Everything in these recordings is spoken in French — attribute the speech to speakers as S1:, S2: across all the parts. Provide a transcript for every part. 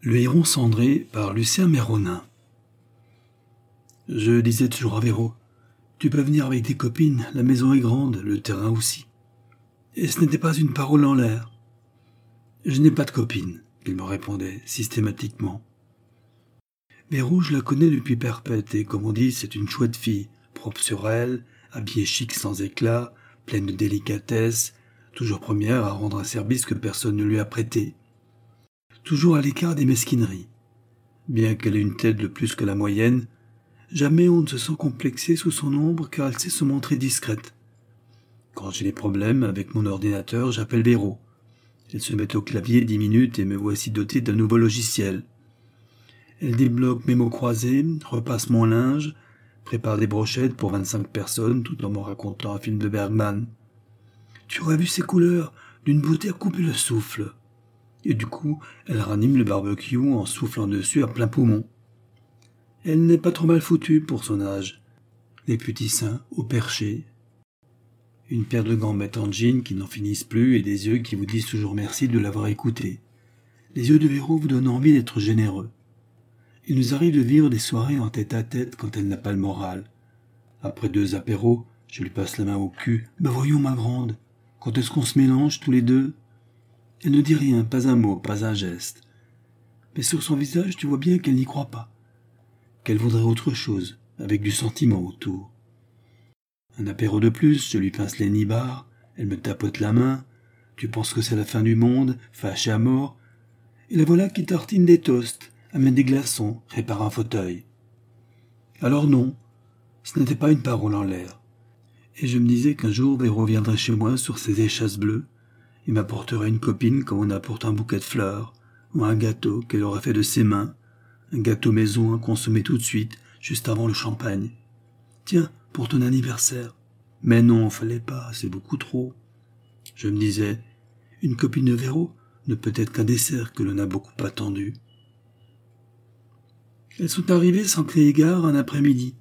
S1: Le héron cendré par Lucien Méronin. Je disais toujours à Véro, tu peux venir avec tes copines, la maison est grande, le terrain aussi. Et ce n'était pas une parole en l'air. Je n'ai pas de copine, il me répondait systématiquement. Véro, je la connais depuis perpète et comme on dit, c'est une chouette fille, propre sur elle, habillée chic sans éclat, pleine de délicatesse, toujours première à rendre un service que personne ne lui a prêté. Toujours à l'écart des mesquineries. Bien qu'elle ait une tête de plus que la moyenne, jamais on ne se sent complexé sous son ombre car elle sait se montrer discrète. Quand j'ai des problèmes avec mon ordinateur, j'appelle Véro. Elle se met au clavier 10 minutes et me voici doté d'un nouveau logiciel. Elle débloque mes mots croisés, repasse mon linge, prépare des brochettes pour 25 personnes tout en me racontant un film de Bergman. Tu aurais vu ces couleurs, d'une beauté à couper le souffle. Et du coup, elle ranime le barbecue en soufflant dessus à plein poumon. Elle n'est pas trop mal foutue pour son âge. Les petits seins au perché, une paire de gambettes en jean qui n'en finissent plus et des yeux qui vous disent toujours merci de l'avoir écouté. Les yeux de Véro vous donnent envie d'être généreux. Il nous arrive de vivre des soirées en tête-à-tête quand elle n'a pas le moral. Après 2 apéros, je lui passe la main au cul. « Ben voyons ma grande, quand est-ce qu'on se mélange tous les deux ?» Elle ne dit rien, pas un mot, pas un geste. Mais sur son visage, tu vois bien qu'elle n'y croit pas. Qu'elle voudrait autre chose, avec du sentiment autour. Un apéro de plus, je lui pince les nibards, elle me tapote la main. Tu penses que c'est la fin du monde, fâchée à mort. Et la voilà qui tartine des toasts, amène des glaçons, répare un fauteuil. Alors non, ce n'était pas une parole en l'air. Et je me disais qu'un jour, Véro viendrait chez moi sur ses échasses bleues, et m'apporterait une copine comme on apporte un bouquet de fleurs, ou un gâteau qu'elle aurait fait de ses mains, un gâteau maison à consommer tout de suite, juste avant le champagne. Tiens, pour ton anniversaire. Mais non, fallait pas, c'est beaucoup trop. Je me disais, une copine de Véro ne peut être qu'un dessert que l'on a beaucoup attendu. Elles sont arrivées sans crier gare un après-midi.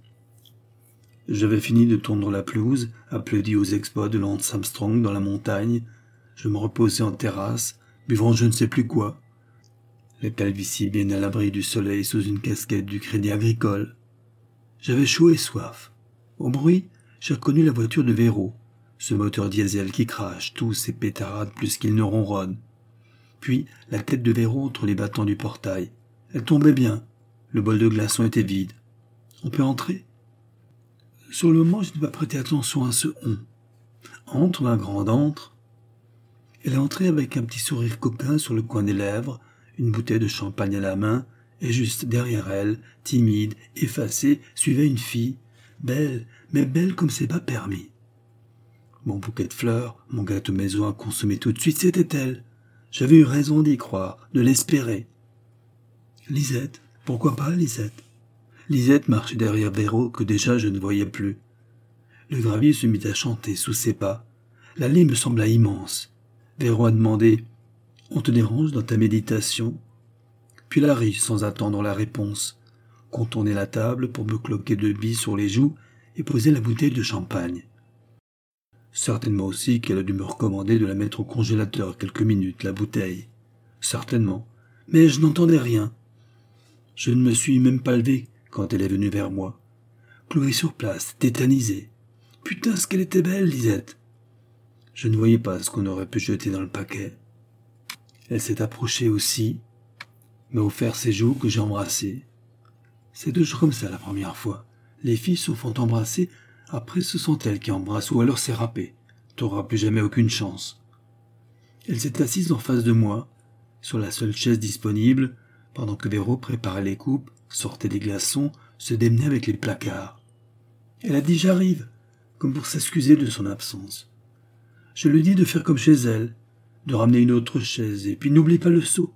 S1: J'avais fini de tondre la pelouse, applaudi aux exploits de Lance Armstrong dans la montagne. Je me reposais en terrasse, buvant je ne sais plus quoi. La calvitie bien à l'abri du soleil sous une casquette du Crédit Agricole. J'avais chaud et soif. Au bruit, j'ai reconnu la voiture de Véro, ce moteur diesel qui crache tous ses pétarades plus qu'il ne ronronne. Puis la tête de Véro entre les battants du portail. Elle tombait bien. Le bol de glaçons était vide. On peut entrer ? Sur le moment, je n'ai pas prêté attention à ce « on ». Entre, ma grande, entre. Elle est entrée avec un petit sourire coquin sur le coin des lèvres, une bouteille de champagne à la main, et juste derrière elle, timide, effacée, suivait une fille, belle, mais belle comme c'est pas permis. Mon bouquet de fleurs, mon gâteau maison à consommer tout de suite, c'était elle. J'avais eu raison d'y croire, de l'espérer. Lisette, pourquoi pas Lisette ? Lisette marchait derrière Véro que déjà je ne voyais plus. Le gravier se mit à chanter sous ses pas. L'allée me sembla immense. Véro a demandé « On te dérange dans ta méditation ?» Puis elle arrive sans attendre la réponse, contourner la table pour me cloquer 2 billes sur les joues et poser la bouteille de champagne. Certainement aussi qu'elle a dû me recommander de la mettre au congélateur quelques minutes, la bouteille. Certainement. Mais je n'entendais rien. Je ne me suis même pas levé quand elle est venue vers moi. Clouée sur place, tétanisée. Putain, ce qu'elle était belle, Lisette. Je ne voyais pas ce qu'on aurait pu jeter dans le paquet. Elle s'est approchée aussi, m'a offert ses joues que j'ai embrassées. C'est toujours comme ça la première fois. Les filles se font embrasser, après ce sont elles qui embrassent, ou alors c'est râpé. T'auras plus jamais aucune chance. Elle s'est assise en face de moi, sur la seule chaise disponible, pendant que Véro préparait les coupes, sortait des glaçons, se démenait avec les placards. Elle a dit « j'arrive », comme pour s'excuser de son absence. Je lui dis de faire comme chez elle, de ramener une autre chaise, et puis n'oublie pas le seau.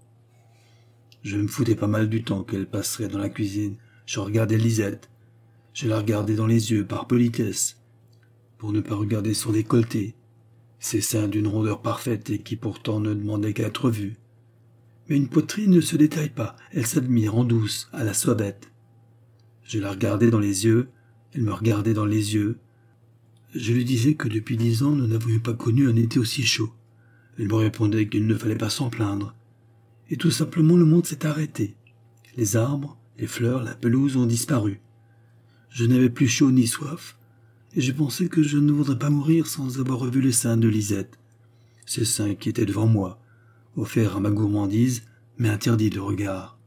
S1: Je me foutais pas mal du temps qu'elle passerait dans la cuisine. Je regardais Lisette. Je la regardais dans les yeux par politesse, pour ne pas regarder son décolleté, ses seins d'une rondeur parfaite et qui pourtant ne demandaient qu'à être vus. Mais une poitrine ne se détaille pas, elle s'admire en douce, à la sauvette. Je la regardais dans les yeux, elle me regardait dans les yeux. Je lui disais que depuis 10 ans, nous n'avions pas connu un été aussi chaud. Elle me répondait qu'il ne fallait pas s'en plaindre. Et tout simplement le monde s'est arrêté. Les arbres, les fleurs, la pelouse ont disparu. Je n'avais plus chaud ni soif, et j'ai pensé que je ne voudrais pas mourir sans avoir revu les seins de Lisette. Ces seins qui étaient devant moi, offerts à ma gourmandise, mais interdits de regard.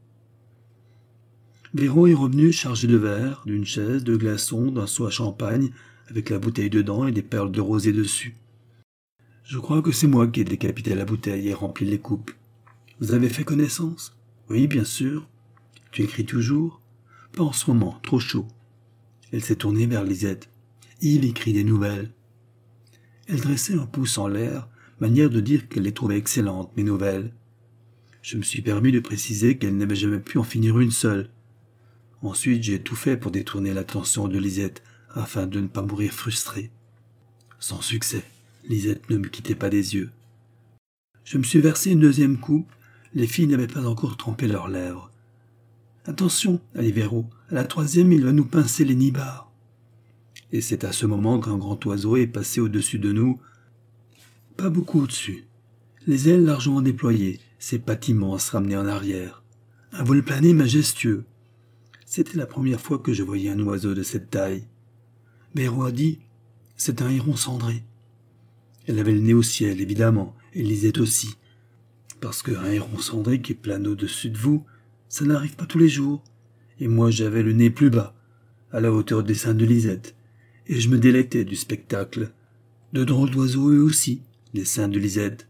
S1: Véro est revenu chargé de verres, d'une chaise, de glaçons, d'un seau à champagne, avec la bouteille dedans et des perles de rosée dessus. Je crois que c'est moi qui ai décapité la bouteille et rempli les coupes. Vous avez fait connaissance? Oui, bien sûr. Tu écris toujours? Pas en ce moment, trop chaud. Elle s'est tournée vers Lisette. Yves écrit des nouvelles. Elle dressait un pouce en l'air, manière de dire qu'elle les trouvait excellentes, mes nouvelles. Je me suis permis de préciser qu'elle n'avait jamais pu en finir une seule. Ensuite, j'ai tout fait pour détourner l'attention de Lisette, afin de ne pas mourir frustrée. Sans succès, Lisette ne me quittait pas des yeux. Je me suis versé une deuxième coupe, les filles n'avaient pas encore trempé leurs lèvres. « Attention, a dit Véro, à la troisième, il va nous pincer les nibards. » Et c'est à ce moment qu'un grand oiseau est passé au-dessus de nous, pas beaucoup au-dessus. Les ailes largement déployées, ses pattes immenses ramenées en arrière. Un vol plané majestueux. C'était la première fois que je voyais un oiseau de cette taille. Véro a dit « C'est un héron cendré ». Elle avait le nez au ciel, évidemment, et Lisette aussi. Parce qu'un héron cendré qui plane au-dessus de vous, ça n'arrive pas tous les jours. Et moi j'avais le nez plus bas, à la hauteur des seins de Lisette, et je me délectais du spectacle. De drôles d'oiseaux eux aussi, les seins de Lisette.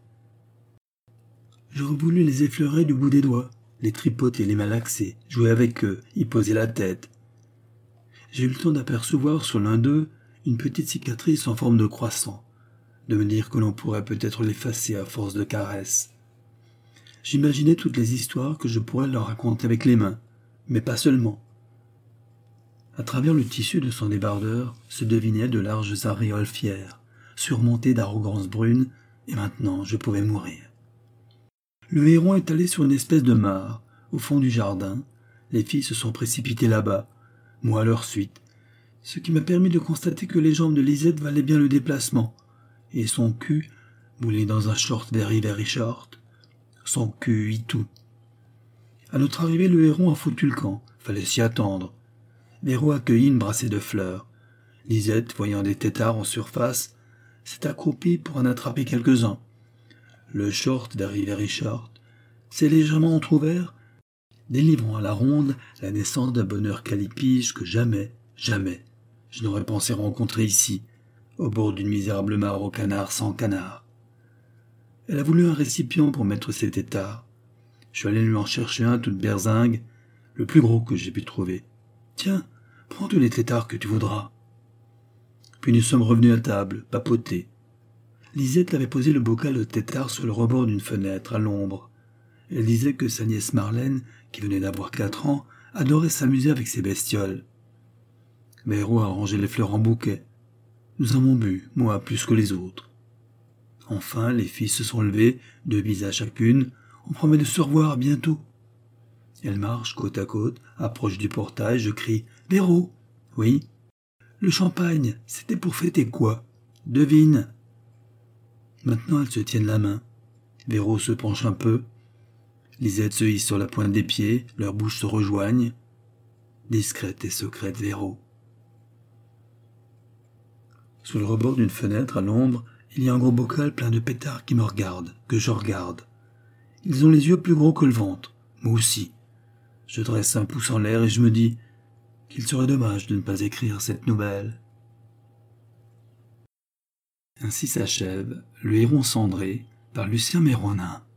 S1: J'aurais voulu les effleurer du bout des doigts, les tripoter, les malaxer, jouer avec eux, y poser la tête. J'ai eu le temps d'apercevoir sur l'un d'eux une petite cicatrice en forme de croissant, de me dire que l'on pourrait peut-être l'effacer à force de caresses. J'imaginais toutes les histoires que je pourrais leur raconter avec les mains, mais pas seulement. À travers le tissu de son débardeur se devinaient de larges aréoles fières, surmontées d'arrogance brune, et maintenant je pouvais mourir. Le héron est allé sur une espèce de mare, au fond du jardin. Les filles se sont précipitées là-bas, moi à leur suite, ce qui m'a permis de constater que les jambes de Lisette valaient bien le déplacement, et son cul, moulé dans un short very short, son cul y tout. À notre arrivée, le héron a foutu le camp, fallait s'y attendre. Véro accueillit une brassée de fleurs. Lisette, voyant des têtards en surface, s'est accroupie pour en attraper quelques-uns. Le short very short s'est légèrement entrouvert, délivrant à la ronde la naissance d'un bonheur calipige que jamais, je n'aurais pensé rencontrer ici, au bord d'une misérable mare aux canards sans canard. Elle a voulu un récipient pour mettre ses têtards. Je suis allé lui en chercher un toute berzingue, le plus gros que j'ai pu trouver. Tiens, prends tous les têtards que tu voudras. Puis nous sommes revenus à table, papoter. Lisette avait posé le bocal de têtards sur le rebord d'une fenêtre, à l'ombre. Elle disait que sa nièce Marlène, qui venait d'avoir 4 ans, adorait s'amuser avec ces bestioles. Véro a rangé les fleurs en bouquet. Nous avons bu, moi plus que les autres. Enfin, les filles se sont levées, 2 visages chacune. On promet de se revoir bientôt. Elles marchent côte à côte, approchent du portail, je crie « Véro !»« Oui ?»« Le champagne, c'était pour fêter quoi ?»« Devine !» Maintenant, elles se tiennent la main. Véro se penche un peu. Lisette se hisse sur la pointe des pieds, leurs bouches se rejoignent. Discrète et secrète Véro. Sous le rebord d'une fenêtre, à l'ombre, il y a un gros bocal plein de pétards qui me regardent, que je regarde. Ils ont les yeux plus gros que le ventre, moi aussi. Je dresse un pouce en l'air et je me dis qu'il serait dommage de ne pas écrire cette nouvelle. Ainsi s'achève Le héron cendré par Lucien Méronin.